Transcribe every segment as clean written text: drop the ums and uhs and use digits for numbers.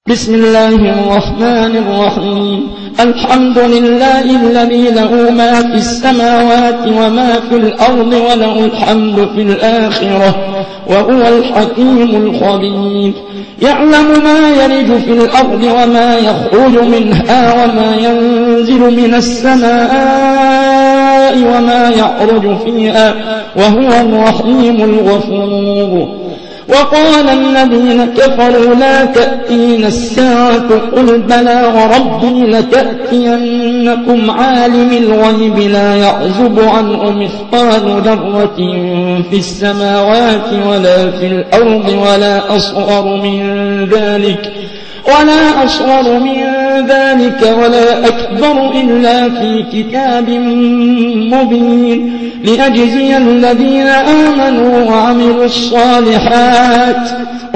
بسم الله الرحمن الرحيم. الحمد لله الذي له ما في السماوات وما في الأرض وله الحمد في الآخرة وهو الحكيم الخبير. يعلم ما يلج في الأرض وما يخرج منها وما ينزل من السماء وما يعرج فيها وهو الرحيم الغفور. وقال الذين كفروا لا تأتينا الساعة قل بلى وربي لتأتينكم عالم الغيب لا يعزب عنه مثقال ذرة في السماوات ولا في الأرض ولا أصغر من ذلك ولا أكبر إلا في كتاب مبين ليجزي الذين آمنوا وعملوا الصالحات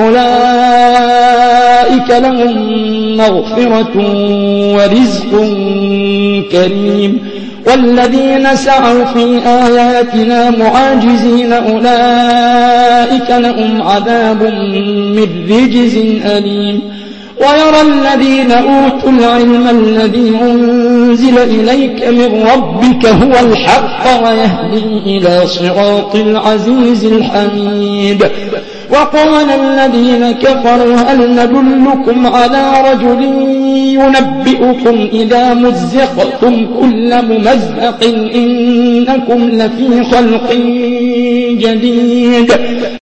أولئك لهم مغفرة ورزق كريم. والذين سعوا في آياتنا معاجزين أولئك لهم عذاب من رجز أليم. ويرى الذين أوتوا العلم الذي أنزل إليك من ربك هو الحق ويهدي إلى صراط العزيز الحميد. وقال الذين كفروا هل ندلكم على رجل ينبئكم إذا مزقتم كل ممزق إنكم لفي خلق جديد.